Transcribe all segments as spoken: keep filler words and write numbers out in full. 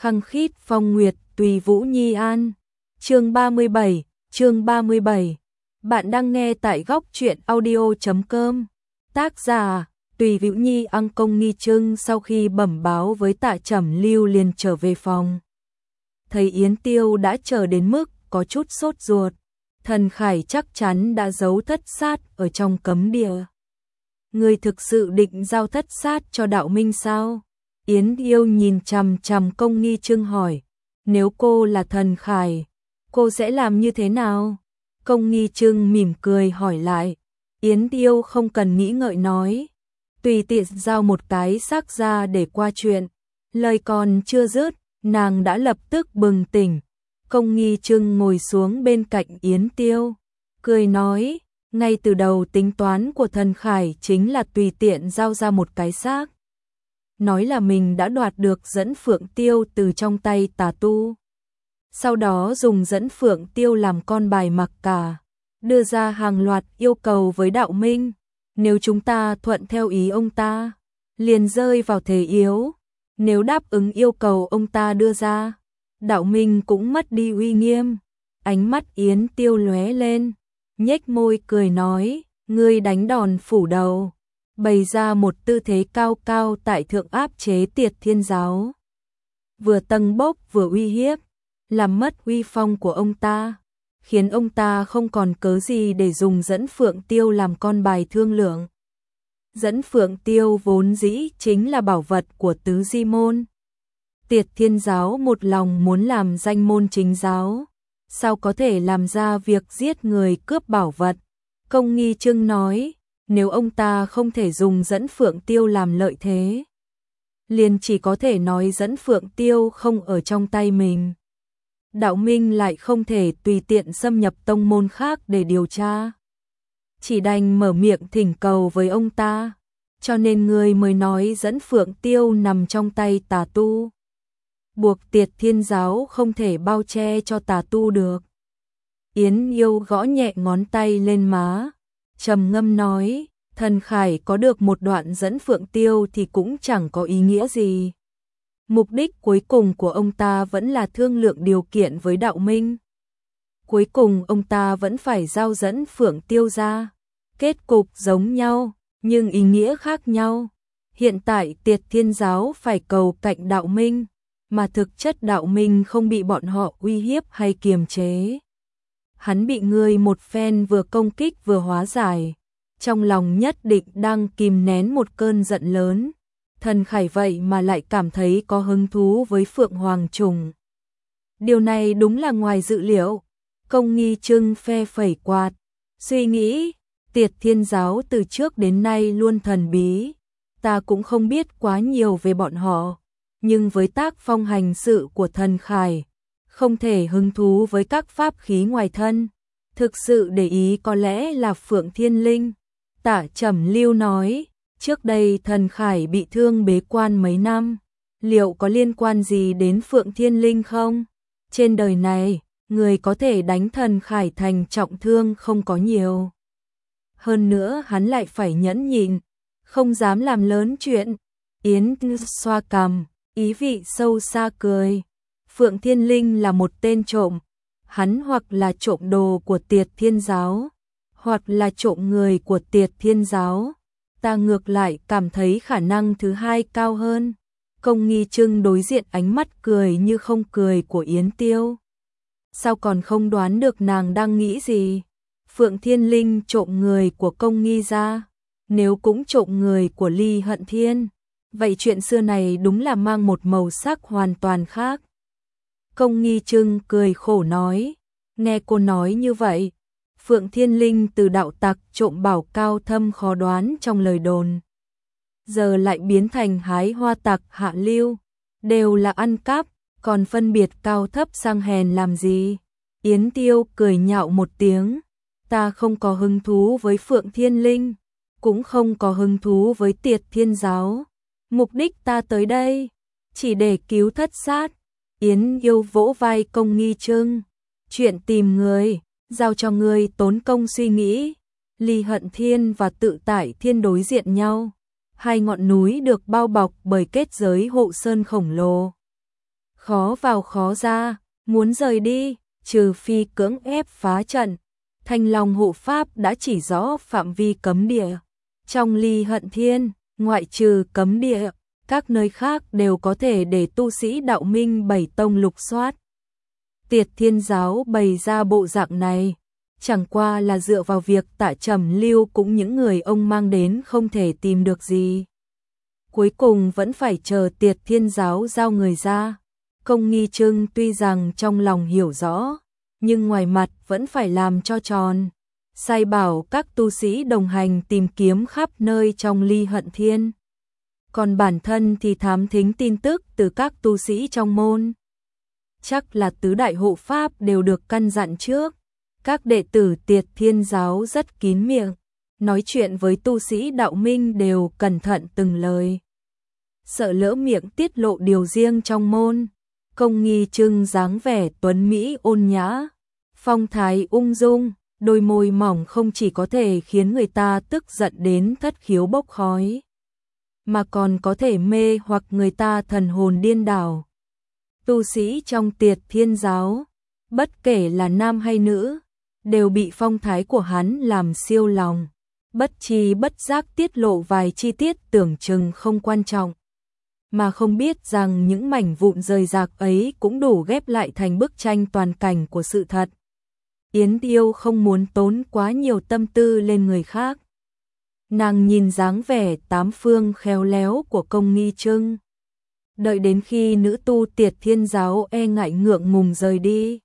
khăng khít phong nguyệt tùy vũ nhi an. Chương ba mươi bảy, chương ba mươi bảy. Bạn đang nghe tại góc truyện audio chấm com. Tác giả Tùy Vũ Nhi An. Công Nghi Trưng sau khi bẩm báo với Tạ Trầm Lưu liền trở về phòng. Thấy Yến Tiêu đã chờ đến mức có chút sốt ruột. Thần Khải chắc chắn đã giấu thất sát ở trong cấm địa. Người thực sự định giao thất sát cho Đạo Minh sao? Yến Tiêu nhìn chằm chằm Công Nghi Trưng hỏi. Nếu cô là Thần Khải, cô sẽ làm như thế nào? Công Nghi Trưng mỉm cười hỏi lại. Yến Tiêu không cần nghĩ ngợi nói. Tùy tiện giao một cái xác ra để qua chuyện. Lời còn chưa dứt, nàng đã lập tức bừng tỉnh. Công Nghi Trưng ngồi xuống bên cạnh Yến Tiêu, cười nói, ngay từ đầu tính toán của Thần Khải chính là tùy tiện giao ra một cái xác. Nói là mình đã đoạt được dẫn Phượng Tiêu từ trong tay tà tu. Sau đó dùng dẫn Phượng Tiêu làm con bài mặc cả, đưa ra hàng loạt yêu cầu với Đạo Minh. Nếu chúng ta thuận theo ý ông ta, liền rơi vào thế yếu. Nếu đáp ứng yêu cầu ông ta đưa ra, Đạo Minh cũng mất đi uy nghiêm. Ánh mắt Yến Tiêu lóe lên, nhếch môi cười nói, ngươi đánh đòn phủ đầu, bày ra một tư thế cao cao tại thượng áp chế Tiệt Thiên Giáo. Vừa tâng bốc vừa uy hiếp, làm mất uy phong của ông ta, khiến ông ta không còn cớ gì để dùng dẫn Phượng Tiêu làm con bài thương lượng. Dẫn Phượng Tiêu vốn dĩ chính là bảo vật của Tứ Di Môn. Tiệt Thiên Giáo một lòng muốn làm danh môn chính giáo, sao có thể làm ra việc giết người cướp bảo vật? Công Nghi Trưng nói, nếu ông ta không thể dùng dẫn Phượng Tiêu làm lợi thế, liền chỉ có thể nói dẫn Phượng Tiêu không ở trong tay mình. Đạo Minh lại không thể tùy tiện xâm nhập tông môn khác để điều tra, chỉ đành mở miệng thỉnh cầu với ông ta, cho nên người mới nói dẫn Phượng Tiêu nằm trong tay tà tu, buộc Tiệt Thiên Giáo không thể bao che cho tà tu được. Yến Yêu gõ nhẹ ngón tay lên má, trầm ngâm nói, Thần Khải có được một đoạn dẫn Phượng Tiêu thì cũng chẳng có ý nghĩa gì. Mục đích cuối cùng của ông ta vẫn là thương lượng điều kiện với Đạo Minh. Cuối cùng ông ta vẫn phải giao dẫn Phượng Tiêu ra. Kết cục giống nhau, nhưng ý nghĩa khác nhau. Hiện tại Tiệt Thiên Giáo phải cầu cạnh Đạo Minh, mà thực chất Đạo Minh không bị bọn họ uy hiếp hay kiềm chế. Hắn bị người một phen vừa công kích vừa hóa giải, trong lòng nhất định đang kìm nén một cơn giận lớn. Thần Khải vậy mà lại cảm thấy có hứng thú với Phượng Hoàng Trùng. Điều này đúng là ngoài dự liệu. Công Nghi Trưng phe phẩy quạt, suy nghĩ, Tiệt Thiên Giáo từ trước đến nay luôn thần bí, ta cũng không biết quá nhiều về bọn họ, nhưng với tác phong hành sự của Thần Khải, không thể hứng thú với các pháp khí ngoài thân, thực sự để ý có lẽ là Phượng Thiên Linh. Tạ Trầm Lưu nói, trước đây Thần Khải bị thương bế quan mấy năm, liệu có liên quan gì đến Phượng Thiên Linh không? Trên đời này, người có thể đánh Thần Khải thành trọng thương không có nhiều. Hơn nữa hắn lại phải nhẫn nhịn, không dám làm lớn chuyện. Yến xoa cằm, ý vị sâu xa cười. Phượng Thiên Linh là một tên trộm, hắn hoặc là trộm đồ của Tiệt Thiên Giáo, hoặc là trộm người của Tiệt Thiên Giáo. Ta ngược lại cảm thấy khả năng thứ hai cao hơn. Công Nghi Trưng đối diện ánh mắt cười như không cười của Yến Tiêu. Sao còn không đoán được nàng đang nghĩ gì? Phượng Thiên Linh trộm người của Công Nghi ra, nếu cũng trộm người của Ly Hận Thiên, vậy chuyện xưa này đúng là mang một màu sắc hoàn toàn khác. Công Nghi Trưng cười khổ nói, nghe cô nói như vậy, Phượng Thiên Linh từ đạo tặc trộm bảo cao thâm khó đoán trong lời đồn, giờ lại biến thành hái hoa tặc hạ lưu, đều là ăn cắp, còn phân biệt cao thấp sang hèn làm gì? Yến Tiêu cười nhạo một tiếng, ta không có hứng thú với Phượng Thiên Linh, cũng không có hứng thú với Tiệt Thiên Giáo, mục đích ta tới đây chỉ để cứu thất sát. Yến Yêu vỗ vai Công Nghi Trưng, chuyện tìm người, giao cho ngươi tốn công suy nghĩ. Ly Hận Thiên và Tự Tại Thiên đối diện nhau, hai ngọn núi được bao bọc bởi kết giới hộ sơn khổng lồ. khó vào khó ra, muốn rời đi, trừ phi cưỡng ép phá trận. Thanh Long hộ pháp đã chỉ rõ phạm vi cấm địa. Trong Ly Hận Thiên, ngoại trừ cấm địa, các nơi khác đều có thể để tu sĩ đạo minh bảy tông lục soát. Tiệt Thiên giáo bày ra bộ dạng này, chẳng qua là dựa vào việc Tạ Trầm Lưu cũng những người ông mang đến không thể tìm được gì. Cuối cùng vẫn phải chờ Tiệt Thiên giáo giao người ra. Công Nghi Trưng tuy rằng trong lòng hiểu rõ, nhưng ngoài mặt vẫn phải làm cho tròn. Sai bảo các tu sĩ đồng hành tìm kiếm khắp nơi trong Ly Hận Thiên. Còn bản thân thì thám thính tin tức từ các tu sĩ trong môn. Chắc là tứ đại hộ pháp đều được căn dặn trước. Các đệ tử Tiệt Thiên giáo rất kín miệng, nói chuyện với tu sĩ đạo minh đều cẩn thận từng lời. Sợ lỡ miệng tiết lộ điều riêng trong môn. Công Nghi Trưng dáng vẻ tuấn mỹ ôn nhã, phong thái ung dung, đôi môi mỏng không chỉ có thể khiến người ta tức giận đến thất khiếu bốc khói, mà còn có thể mê hoặc người ta thần hồn điên đảo. Tu sĩ trong Tiệt Thiên giáo, bất kể là nam hay nữ, đều bị phong thái của hắn làm siêu lòng, bất tri bất giác tiết lộ vài chi tiết tưởng chừng không quan trọng, mà không biết rằng những mảnh vụn rời rạc ấy cũng đủ ghép lại thành bức tranh toàn cảnh của sự thật. Yến Tiêu không muốn tốn quá nhiều tâm tư lên người khác. Nàng nhìn dáng vẻ tám phương khéo léo của Công Nghi Trưng. Đợi đến khi nữ tu Tiệt Thiên giáo e ngại ngượng ngùng rời đi,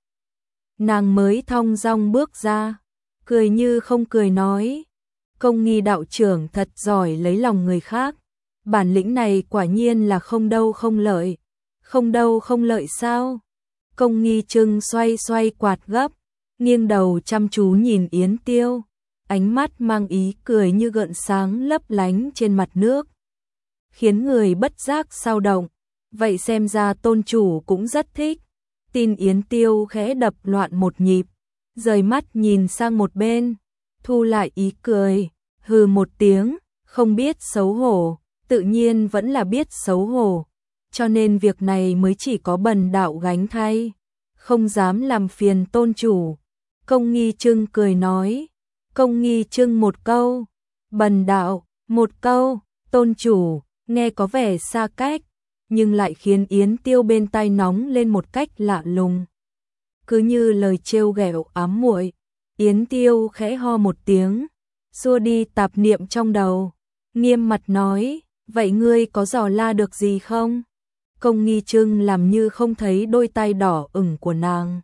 nàng mới thong dong bước ra, cười như không cười nói: Công Nghi đạo trưởng thật giỏi lấy lòng người khác. Bản lĩnh này quả nhiên là không đâu không lợi. Không đâu không lợi sao? Công Nghi Trưng xoay xoay quạt gấp, nghiêng đầu chăm chú nhìn Yến Tiêu, ánh mắt mang ý cười như gợn sáng lấp lánh trên mặt nước, khiến người bất giác sao động. Vậy xem ra tôn chủ cũng rất thích. Tin Yến Tiêu khẽ đập loạn một nhịp, rời mắt nhìn sang một bên, thu lại ý cười, hừ một tiếng, không biết xấu hổ. Tự nhiên vẫn là biết xấu hổ, cho nên việc này mới chỉ có bần đạo gánh thay, không dám làm phiền tôn chủ. Công Nghi Trưng cười nói. Công Nghi Trưng một câu, bần đạo một câu, tôn chủ, nghe có vẻ xa cách, nhưng lại khiến Yến Tiêu bên tai nóng lên một cách lạ lùng. Cứ như lời trêu ghẹo ám muội. Yến Tiêu khẽ ho một tiếng, xua đi tạp niệm trong đầu, nghiêm mặt nói: Vậy ngươi có dò la được gì không? Công Nghi Trưng làm như không thấy đôi tai đỏ ửng của nàng.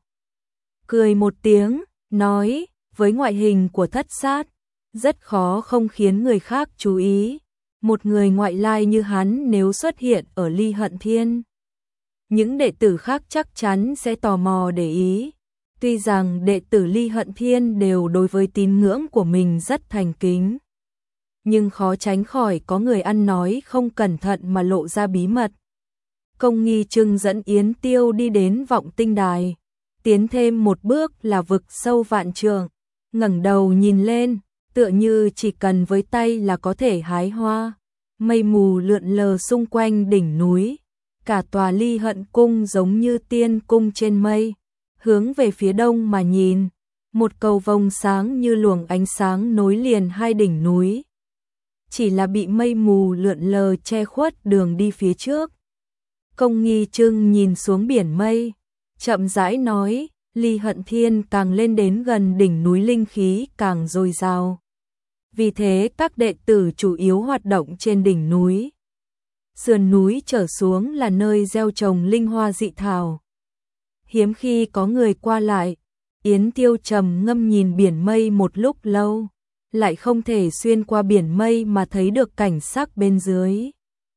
Cười một tiếng, nói: Với ngoại hình của Thất Sát, rất khó không khiến người khác chú ý. Một người ngoại lai như hắn nếu xuất hiện ở Ly Hận Thiên, những đệ tử khác chắc chắn sẽ tò mò để ý. Tuy rằng đệ tử Ly Hận Thiên đều đối với tín ngưỡng của mình rất thành kính, nhưng khó tránh khỏi có người ăn nói không cẩn thận mà lộ ra bí mật. Công Nghi Trưng dẫn Yến Tiêu đi đến Vọng Tinh Đài, tiến thêm một bước là vực sâu vạn trượng, ngẩng đầu nhìn lên, tựa như chỉ cần với tay là có thể hái hoa. Mây mù lượn lờ xung quanh đỉnh núi, cả tòa Ly Hận cung giống như tiên cung trên mây. Hướng về phía đông mà nhìn, một cầu vồng sáng như luồng ánh sáng nối liền hai đỉnh núi, chỉ là bị mây mù lượn lờ che khuất đường đi phía trước. Công Nghi Trưng nhìn xuống biển mây, chậm rãi nói: Ly Hận Thiên càng lên đến gần đỉnh núi linh khí càng dồi dào. Vì thế các đệ tử chủ yếu hoạt động trên đỉnh núi. Sườn núi trở xuống là nơi gieo trồng linh hoa dị thảo, hiếm khi có người qua lại. Yến Tiêu trầm ngâm nhìn biển mây một lúc lâu, lại không thể xuyên qua biển mây mà thấy được cảnh sắc bên dưới.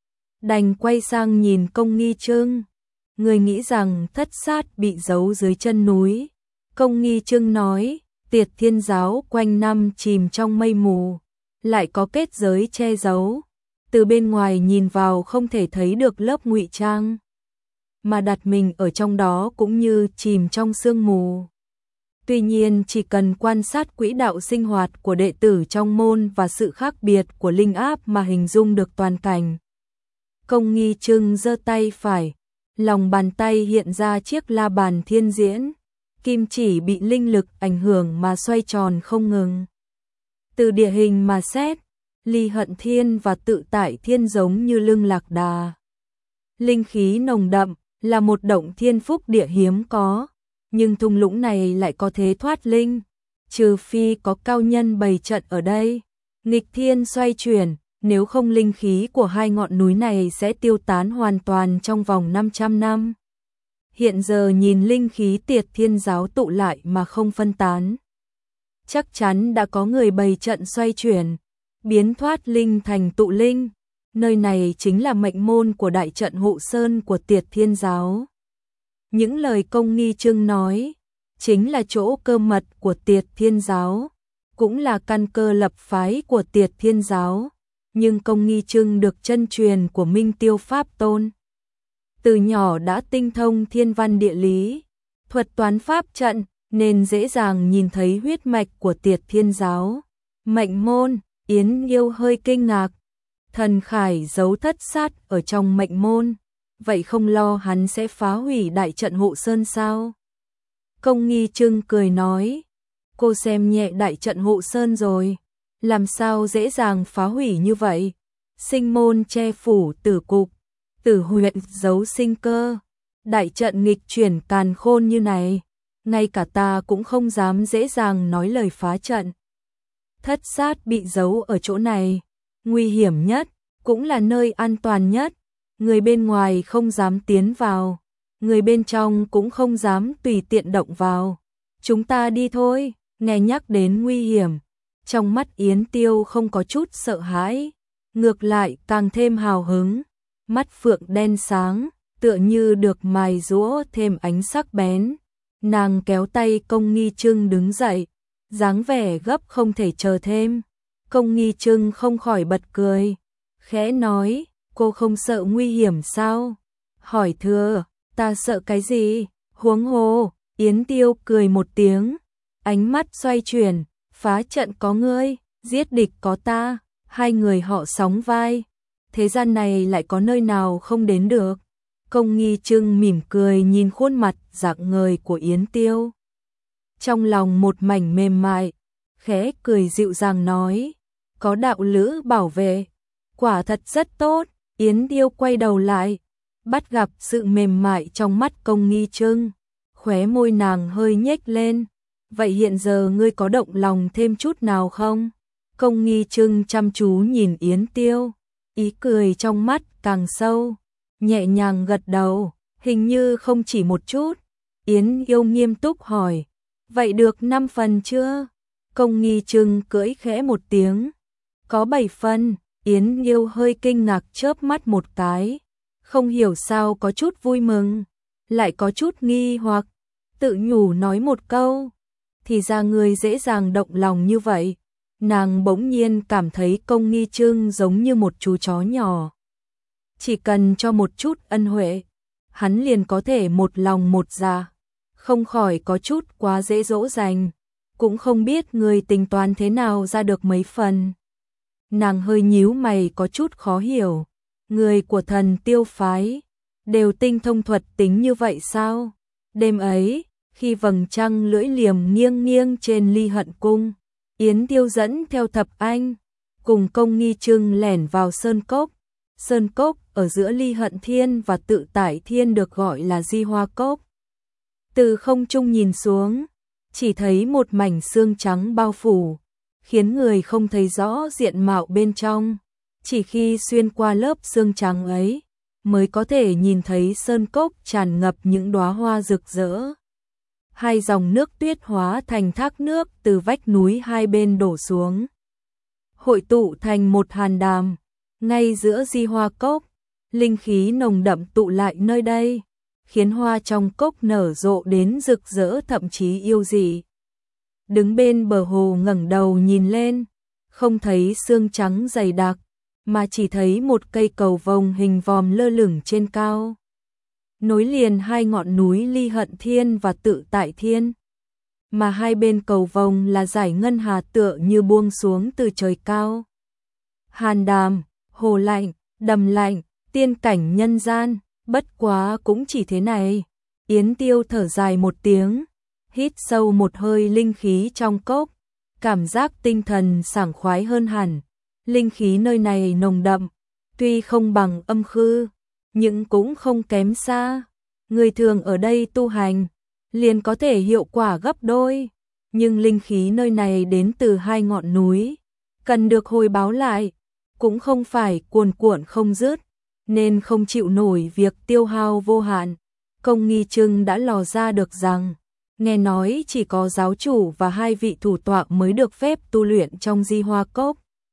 Đành quay sang nhìn Công Nghi Trưng. Người nghĩ rằng Thất Sát bị giấu dưới chân núi. Công Nghi Trưng nói: Tiệt Thiên giáo quanh năm chìm trong mây mù, lại có kết giới che giấu, từ bên ngoài nhìn vào không thể thấy được lớp ngụy trang, mà đặt mình ở trong đó cũng như chìm trong sương mù. Tuy nhiên chỉ cần quan sát quỹ đạo sinh hoạt của đệ tử trong môn và sự khác biệt của linh áp mà hình dung được toàn cảnh. Công Nghi Trưng giơ tay phải lòng bàn tay hiện ra chiếc la bàn thiên diễn, kim chỉ bị linh lực ảnh hưởng mà xoay tròn không ngừng. Từ địa hình mà xét, Ly Hận Thiên và Tự Tại Thiên giống như lưng lạc đà. Linh khí nồng đậm, là một động thiên phúc địa hiếm có, nhưng thung lũng này lại có thế thoát linh, trừ phi có cao nhân bày trận ở đây. Nghịch thiên xoay chuyển, nếu không linh khí của hai ngọn núi này sẽ tiêu tán hoàn toàn trong vòng năm trăm năm. Hiện giờ nhìn linh khí Tiệt Thiên giáo tụ lại mà không phân tán. Chắc chắn đã có người bày trận xoay chuyển, biến thoát linh thành tụ linh. Nơi này chính là mệnh môn của đại trận hộ sơn của Tiệt Thiên giáo. Những lời Công Nghi Trưng nói, chính là chỗ cơ mật của Tiệt Thiên giáo, cũng là căn cơ lập phái của Tiệt Thiên giáo. Nhưng Công Nghi Trưng được chân truyền của Minh Tiêu Pháp Tôn. Từ nhỏ đã tinh thông thiên văn địa lý, thuật toán pháp trận, nên dễ dàng nhìn thấy huyết mạch của Tiệt Thiên giáo. Mệnh môn, Yến Nghiêu hơi kinh ngạc. Thần Khải giấu thất sát ở trong mệnh môn, vậy không lo hắn sẽ phá hủy đại trận hộ sơn sao? Công Nghi Trưng cười nói, cô xem nhẹ đại trận hộ sơn rồi, làm sao dễ dàng phá hủy như vậy? Sinh môn che phủ tử cục, tử huyệt giấu sinh cơ, đại trận nghịch chuyển càn khôn như này, ngay cả ta cũng không dám dễ dàng nói lời phá trận. Thất sát bị giấu ở chỗ này, nguy hiểm nhất, cũng là nơi an toàn nhất, người bên ngoài không dám tiến vào, người bên trong cũng không dám tùy tiện động vào. Chúng ta đi thôi. Nghe nhắc đến nguy hiểm, trong mắt Yến Tiêu không có chút sợ hãi, ngược lại càng thêm hào hứng, mắt phượng đen sáng, tựa như được mài giũa thêm ánh sắc bén. Nàng kéo tay Công Nghi Trưng đứng dậy, dáng vẻ gấp không thể chờ thêm. Công Nghi Trưng không khỏi bật cười, khẽ nói, cô không sợ nguy hiểm sao? Hỏi thưa, ta sợ cái gì? Huống hồ. Yến Tiêu cười một tiếng, ánh mắt xoay chuyển, phá trận có ngươi, giết địch có ta, hai người họ sóng vai. Thế gian này lại có nơi nào không đến được? Công Nghi Trưng mỉm cười nhìn khuôn mặt rạng ngời của Yến Tiêu. Trong lòng một mảnh mềm mại, khẽ cười dịu dàng nói, có đạo lữ bảo vệ, quả thật rất tốt. Yến Tiêu quay đầu lại, bắt gặp sự mềm mại trong mắt Công Nghi Trưng, khóe môi nàng hơi nhếch lên. Vậy hiện giờ ngươi có động lòng thêm chút nào không? Công Nghi Trưng chăm chú nhìn Yến Tiêu, ý cười trong mắt càng sâu, nhẹ nhàng gật đầu, hình như không chỉ một chút. Yến Yêu nghiêm túc hỏi, vậy được năm phần chưa? Công Nghi Trưng cưỡi khẽ một tiếng, có bảy phần. Yến Yêu hơi kinh ngạc chớp mắt một cái, không hiểu sao có chút vui mừng, lại có chút nghi hoặc, tự nhủ nói một câu, thì ra người dễ dàng động lòng như vậy. Nàng bỗng nhiên cảm thấy Công Nghi Trưng giống như một chú chó nhỏ. Chỉ cần cho một chút ân huệ, hắn liền có thể một lòng một dạ, không khỏi có chút quá dễ dỗ dành, cũng không biết người tính toán thế nào ra được mấy phần. Nàng hơi nhíu mày có chút khó hiểu, người của Thần Tiêu phái đều tinh thông thuật tính như vậy sao? Đêm ấy, khi vầng trăng lưỡi liềm nghiêng nghiêng trên Ly Hận cung, Yến Tiêu dẫn theo Thập Anh cùng Công Nghi Trưng lẻn vào sơn cốc. Sơn cốc ở giữa Ly Hận Thiên và Tự Tại Thiên được gọi là Di Hoa Cốc. Từ không trung nhìn xuống, chỉ thấy một mảnh xương trắng bao phủ, khiến người không thấy rõ diện mạo bên trong. Chỉ khi xuyên qua lớp xương trắng ấy, mới có thể nhìn thấy sơn cốc tràn ngập những đóa hoa rực rỡ. Hai dòng nước tuyết hóa thành thác nước từ vách núi hai bên đổ xuống, hội tụ thành một hàn đàm. Ngay giữa Di Hoa Cốc, linh khí nồng đậm tụ lại nơi đây, khiến hoa trong cốc nở rộ đến rực rỡ thậm chí yêu dị. Đứng bên bờ hồ ngẩng đầu nhìn lên, không thấy sương trắng dày đặc, mà chỉ thấy một cây cầu vồng hình vòm lơ lửng trên cao, nối liền hai ngọn núi Ly Hận Thiên và Tự Tại Thiên. Mà hai bên cầu vồng là dải ngân hà tựa như buông xuống từ trời cao. Hàn đàm, hồ lạnh, đầm lạnh, tiên cảnh nhân gian, Bất quá cũng chỉ thế này. Yến Tiêu thở dài một tiếng, hít sâu một hơi linh khí trong cốc, cảm giác tinh thần sảng khoái hơn hẳn. Linh khí nơi này nồng đậm, tuy không bằng âm khư, nhưng cũng không kém xa. Người thường ở đây tu hành, liền có thể hiệu quả gấp đôi. Nhưng linh khí nơi này đến từ hai ngọn núi, cần được hồi báo lại, cũng không phải cuồn cuộn không dứt, nên không chịu nổi việc tiêu hao vô hạn. Công Nghi Trưng đã lò ra được rằng, nghe nói chỉ có giáo chủ và hai vị thủ tọa mới được phép tu luyện trong Di Hoa Cốc.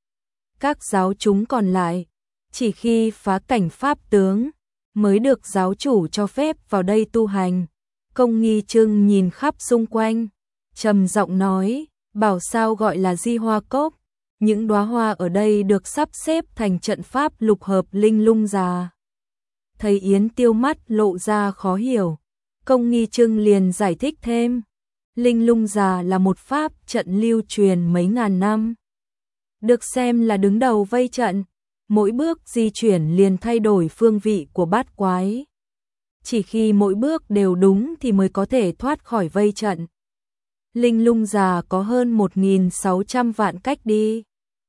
Các giáo chúng còn lại, chỉ khi phá cảnh pháp tướng, mới được giáo chủ cho phép vào đây tu hành. Công Nghi Trưng nhìn khắp xung quanh, trầm giọng nói, bảo sao gọi là Di Hoa Cốc. Những đóa hoa ở đây được sắp xếp thành trận pháp lục hợp linh lung già. Thấy Yến Tiêu mắt lộ ra khó hiểu, Công Nghi Trưng liền giải thích thêm. Linh lung già là một pháp trận lưu truyền mấy ngàn năm, được xem là đứng đầu vây trận, mỗi bước di chuyển liền thay đổi phương vị của bát quái. Chỉ khi mỗi bước đều đúng thì mới có thể thoát khỏi vây trận. Linh lung già có hơn một nghìn sáu trăm vạn cách đi,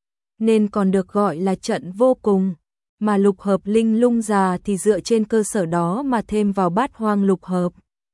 nên còn được gọi là trận vô cùng, mà lục hợp linh lung già thì dựa trên cơ sở đó mà thêm vào bát hoang lục hợp.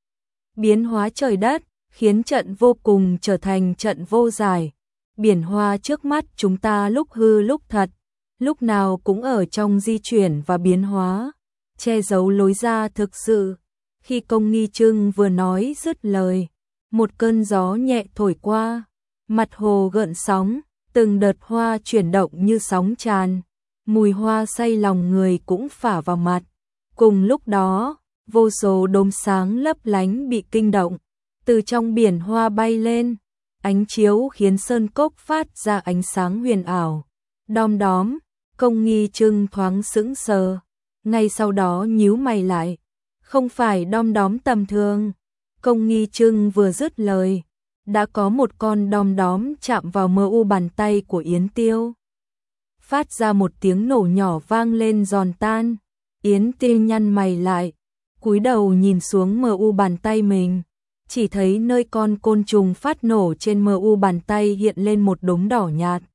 Biến hóa trời đất, khiến trận vô cùng trở thành trận vô giải. Biển hoa trước mắt chúng ta lúc hư lúc thật, lúc nào cũng ở trong di chuyển và biến hóa, che giấu lối ra thực sự. Khi Công Nghi Trưng vừa nói dứt lời, một cơn gió nhẹ thổi qua, mặt hồ gợn sóng, từng đợt hoa chuyển động như sóng tràn, mùi hoa say lòng người cũng phả vào mặt. Cùng lúc đó, vô số đốm sáng lấp lánh bị kinh động, từ trong biển hoa bay lên, ánh chiếu khiến sơn cốc phát ra ánh sáng huyền ảo. Đom đóm, Công Nghi Trưng thoáng sững sờ, ngay sau đó nhíu mày lại, không phải đom đóm tầm thường. Công Nghi Trưng vừa dứt lời, đã có một con đom đóm chạm vào mờ u bàn tay của Yến Tiêu. Phát ra một tiếng nổ nhỏ vang lên giòn tan. Yến Tiêu nhăn mày lại, cúi đầu nhìn xuống mờ u bàn tay mình, chỉ thấy nơi con côn trùng phát nổ trên mờ u bàn tay hiện lên một đốm đỏ nhạt,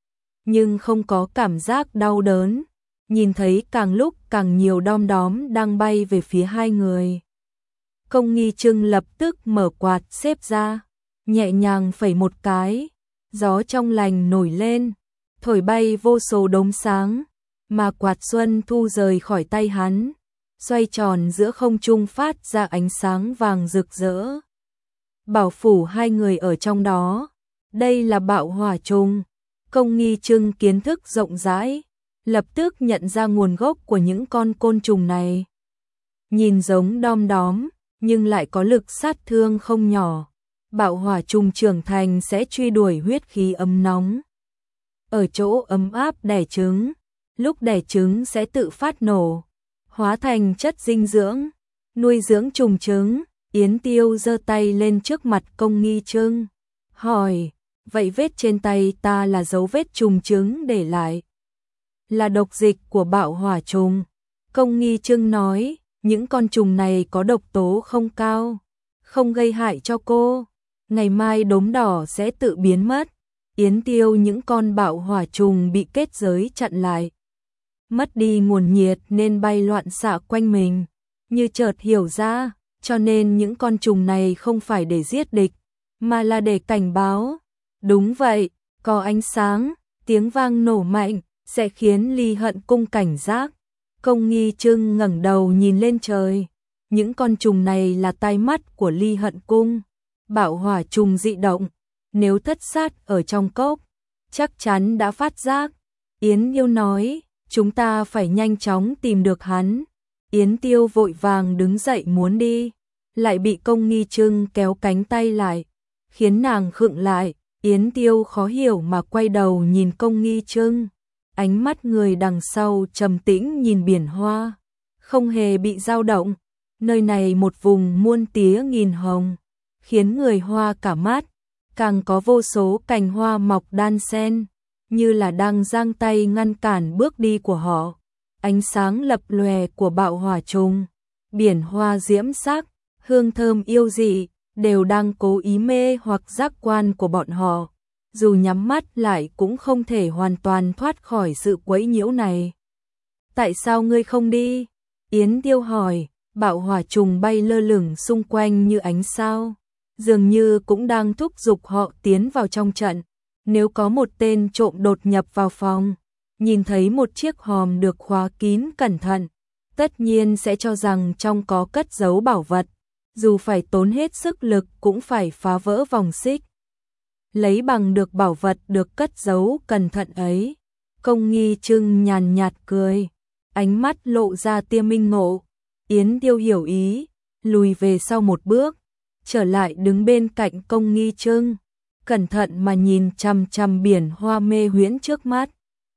nhưng không có cảm giác đau đớn. Nhìn thấy càng lúc càng nhiều đom đóm đang bay về phía hai người. Công Nghi Trưng lập tức mở quạt xếp ra, nhẹ nhàng phẩy một cái, gió trong lành nổi lên, thổi bay vô số đốm sáng, mà quạt xuân thu rời khỏi tay hắn, xoay tròn giữa không trung phát ra ánh sáng vàng rực rỡ, bảo phủ hai người ở trong đó. Đây là bạo hỏa trùng. Công Nghi Trưng kiến thức rộng rãi, lập tức nhận ra nguồn gốc của những con côn trùng này. Nhìn giống đom đóm, nhưng lại có lực sát thương không nhỏ. Bạo hỏa trùng trưởng thành sẽ truy đuổi huyết khí ấm nóng, ở chỗ ấm áp đẻ trứng, lúc đẻ trứng sẽ tự phát nổ, hóa thành chất dinh dưỡng, nuôi dưỡng trùng trứng. Yến Tiêu giơ tay lên trước mặt Công Nghi Trưng, hỏi, vậy vết trên tay ta là dấu vết trùng trứng để lại, là độc dịch của bạo hỏa trùng? Công Nghi Trưng nói, những con trùng này có độc tố không cao, không gây hại cho cô, ngày mai đốm đỏ sẽ tự biến mất. Yến Tiêu những con bạo hỏa trùng bị kết giới chặn lại, mất đi nguồn nhiệt nên bay loạn xạ quanh mình, như chợt hiểu ra, cho nên những con trùng này không phải để giết địch, mà là để cảnh báo. Đúng vậy, có ánh sáng, tiếng vang nổ mạnh, sẽ khiến Ly Hận Cung cảnh giác. Công Nghi Trưng ngẩng đầu nhìn lên trời, những con trùng này là tai mắt của Ly Hận Cung. Bạo hỏa trùng dị động, nếu thất sát ở trong cốc, chắc chắn đã phát giác. Yến Tiêu nói, chúng ta phải nhanh chóng tìm được hắn. Yến Tiêu vội vàng đứng dậy muốn đi, lại bị Công Nghi Trưng kéo cánh tay lại, khiến nàng khựng lại. Yến Tiêu khó hiểu mà quay đầu nhìn Công Nghi Trưng, ánh mắt người đằng sau trầm tĩnh nhìn biển hoa, không hề bị dao động. Nơi này một vùng muôn tía nghìn hồng, khiến người hoa cả mắt, càng có vô số cành hoa mọc đan xen, như là đang giang tay ngăn cản bước đi của họ. Ánh sáng lập lòe của bạo hỏa trùng biển hoa diễm sắc, hương thơm yêu dị, đều đang cố ý mê hoặc giác quan của bọn họ. Dù nhắm mắt lại cũng không thể hoàn toàn thoát khỏi sự quấy nhiễu này. Tại sao ngươi không đi? Yến Tiêu hỏi, bạo hỏa trùng bay lơ lửng xung quanh như ánh sao, dường như cũng đang thúc giục họ tiến vào trong trận. Nếu có một tên trộm đột nhập vào phòng, nhìn thấy một chiếc hòm được khóa kín cẩn thận, tất nhiên sẽ cho rằng trong có cất giấu bảo vật, dù phải tốn hết sức lực cũng phải phá vỡ vòng xích, lấy bằng được bảo vật được cất giấu cẩn thận ấy. Công Nghi Trưng nhàn nhạt cười, ánh mắt lộ ra tia minh ngộ. Yến Tiêu hiểu ý, lùi về sau một bước, trở lại đứng bên cạnh Công Nghi Trưng, cẩn thận mà nhìn chằm chằm biển hoa mê huyễn trước mắt.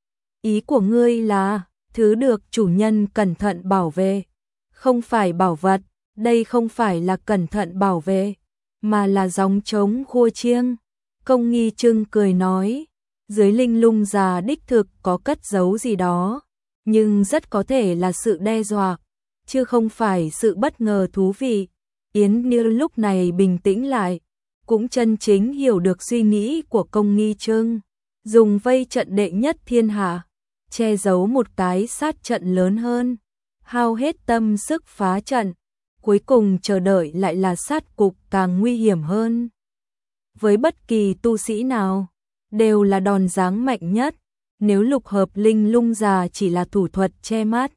Ý của ngươi là, thứ được chủ nhân cẩn thận bảo vệ, không phải bảo vật, đây không phải là cẩn thận bảo vệ, mà là gióng trống khua chiêng. Công Nghi Trưng cười nói, dưới linh lung già đích thực có cất giấu gì đó, nhưng rất có thể là sự đe dọa, chứ không phải sự bất ngờ thú vị. Yến Tiêu lúc này bình tĩnh lại, cũng chân chính hiểu được suy nghĩ của Công Nghi Trưng, dùng vây trận đệ nhất thiên hạ, che giấu một cái sát trận lớn hơn, hao hết tâm sức phá trận, cuối cùng chờ đợi lại là sát cục càng nguy hiểm hơn. Với bất kỳ tu sĩ nào, đều là đòn giáng mạnh nhất, nếu lục hợp linh lung già chỉ là thủ thuật che mắt.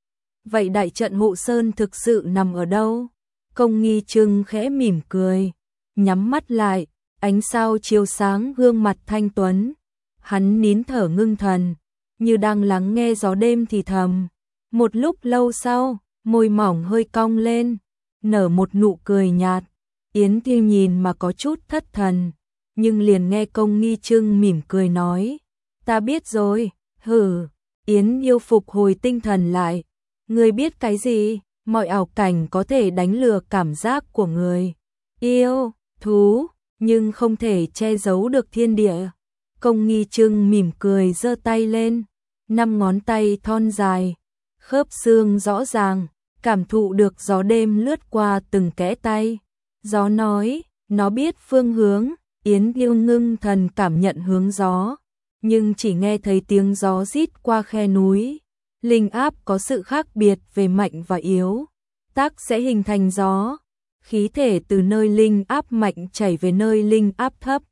Vậy đại trận hộ sơn thực sự nằm ở đâu? Công Nghi Trưng khẽ mỉm cười, nhắm mắt lại, ánh sao chiếu sáng gương mặt thanh tuấn. Hắn nín thở ngưng thần, như đang lắng nghe gió đêm thì thầm. Một lúc lâu sau, môi mỏng hơi cong lên, nở một nụ cười nhạt. Yến Tiêu nhìn mà có chút thất thần, nhưng liền nghe Công Nghi Trưng mỉm cười nói, ta biết rồi. Hừ. Yến Yêu phục hồi tinh thần lại, ngươi biết cái gì? Mọi ảo cảnh có thể đánh lừa cảm giác của người yêu thú, nhưng không thể che giấu được thiên địa. Công Nghi Trưng mỉm cười giơ tay lên, năm ngón tay thon dài, khớp xương rõ ràng, cảm thụ được gió đêm lướt qua từng kẽ tay. Gió nói, nó biết phương hướng. Yến Tiêu ngưng thần cảm nhận hướng gió, nhưng chỉ nghe thấy tiếng gió rít qua khe núi. Linh áp có sự khác biệt về mạnh và yếu, tác sẽ hình thành gió, khí thể từ nơi linh áp mạnh chảy về nơi linh áp thấp.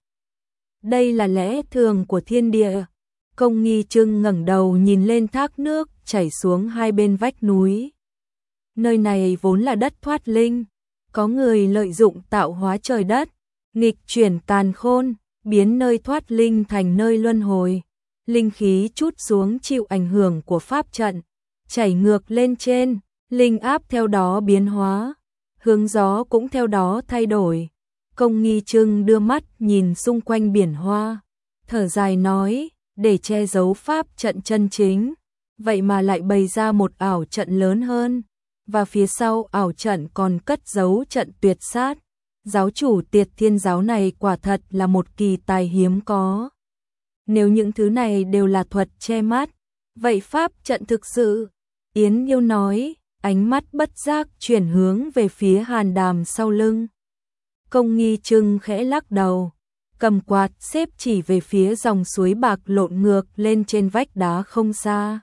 Đây là lẽ thường của thiên địa. Công Nghi Trưng ngẩng đầu nhìn lên thác nước chảy xuống hai bên vách núi. Nơi này vốn là đất thoát linh, có người lợi dụng tạo hóa trời đất, nghịch chuyển càn khôn, biến nơi thoát linh thành nơi luân hồi. Linh khí trút xuống chịu ảnh hưởng của pháp trận, chảy ngược lên trên, linh áp theo đó biến hóa, hướng gió cũng theo đó thay đổi. Công Nghi Trưng đưa mắt nhìn xung quanh biển hoa, thở dài nói, để che giấu pháp trận chân chính, vậy mà lại bày ra một ảo trận lớn hơn, và phía sau ảo trận còn cất giấu trận tuyệt sát. Giáo chủ Tiệt Thiên giáo này quả thật là một kỳ tài hiếm có. Nếu những thứ này đều là thuật che mắt, vậy pháp trận thực sự? Yến Yêu nói, ánh mắt bất giác chuyển hướng về phía hàn đàm sau lưng. Công Nghi Trưng khẽ lắc đầu, cầm quạt xếp chỉ về phía dòng suối bạc lộn ngược lên trên vách đá không xa.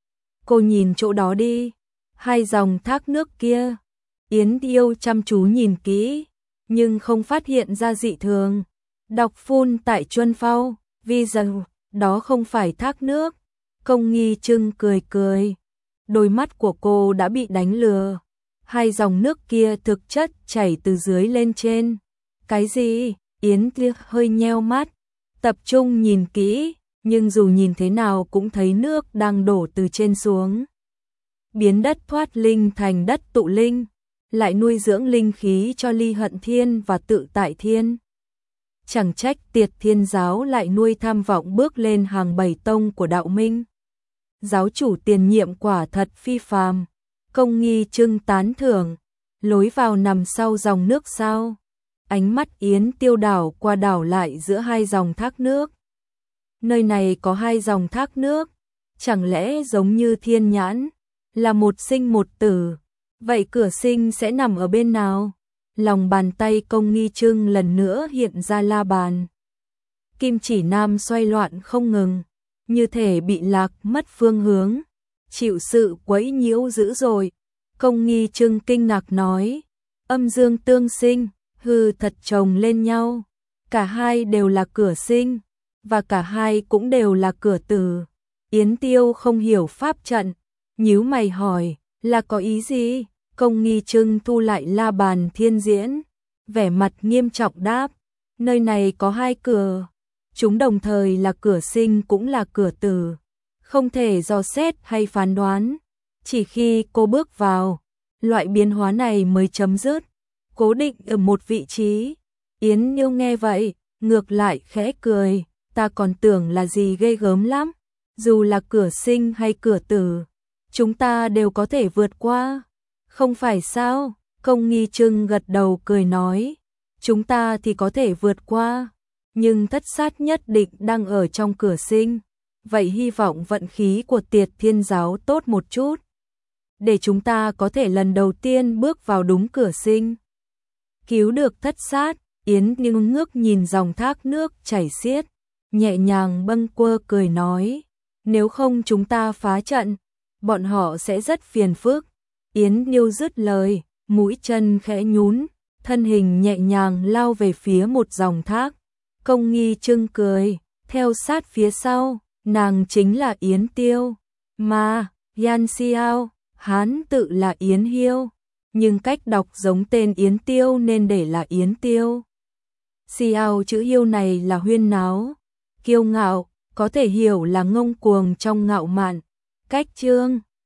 Cô nhìn chỗ đó đi, hai dòng thác nước kia. Yến Yêu chăm chú nhìn kỹ, nhưng không phát hiện ra dị thường. Đọc phun tại Chuân Phao, vì rằng đó không phải thác nước. Công Nghi Trưng cười cười, đôi mắt của cô đã bị đánh lừa. Hai dòng nước kia thực chất chảy từ dưới lên trên. Cái gì? Yến Tiêu hơi nheo mắt, tập trung nhìn kỹ, nhưng dù nhìn thế nào cũng thấy nước đang đổ từ trên xuống, biến đất thoát linh thành đất tụ linh, lại nuôi dưỡng linh khí cho Ly Hận Thiên và Tự Tại Thiên. Chẳng trách Tiệt Thiên giáo lại nuôi tham vọng bước lên hàng bảy tông của đạo minh. Giáo chủ tiền nhiệm quả thật phi phàm. Công Nghi Trưng tán thưởng, lối vào nằm sau dòng nước sao? Ánh mắt Yến Tiêu đảo qua đảo lại giữa hai dòng thác nước. Nơi này có hai dòng thác nước, chẳng lẽ giống như thiên nhãn, là một sinh một tử? Vậy cửa sinh sẽ nằm ở bên nào? Lòng bàn tay Công Nghi Trưng lần nữa hiện ra la bàn. Kim chỉ nam xoay loạn không ngừng, như thể bị lạc mất phương hướng, chịu sự quấy nhiễu dữ rồi. Công Nghi Trưng kinh ngạc nói, âm dương tương sinh, hư thật chồng lên nhau, cả hai đều là cửa sinh, và cả hai cũng đều là cửa tử. Yến Tiêu không hiểu pháp trận, nhíu mày hỏi, là có ý gì? Công Nghi Trưng thu lại la bàn thiên diễn, vẻ mặt nghiêm trọng đáp, nơi này có hai cửa, chúng đồng thời là cửa sinh cũng là cửa tử, không thể dò xét hay phán đoán, chỉ khi cô bước vào, loại biến hóa này mới chấm dứt, cố định ở một vị trí. Yến Nhiêu nghe vậy, ngược lại khẽ cười, ta còn tưởng là gì ghê gớm lắm, dù là cửa sinh hay cửa tử, chúng ta đều có thể vượt qua. Không phải sao? Công Nghi Trưng gật đầu cười nói, chúng ta thì có thể vượt qua, nhưng thất sát nhất định đang ở trong cửa sinh, vậy hy vọng vận khí của Tiệt Thiên giáo tốt một chút, để chúng ta có thể lần đầu tiên bước vào đúng cửa sinh, cứu được thất sát. Yến Như ngước nhìn dòng thác nước chảy xiết, nhẹ nhàng bâng quơ cười nói, nếu không chúng ta phá trận, bọn họ sẽ rất phiền phức. Yến Nhiêu dứt lời, mũi chân khẽ nhún, thân hình nhẹ nhàng lao về phía một dòng thác. Công Nghi Trưng cười, theo sát phía sau, nàng chính là Yến Tiêu, mà Yan Xiao, hán tự là Yến Hiêu, nhưng cách đọc giống tên Yến Tiêu nên để là Yến Tiêu. Xiao chữ Hiêu này là huyên náo, kiêu ngạo, có thể hiểu là ngông cuồng trong ngạo mạn. Cách chương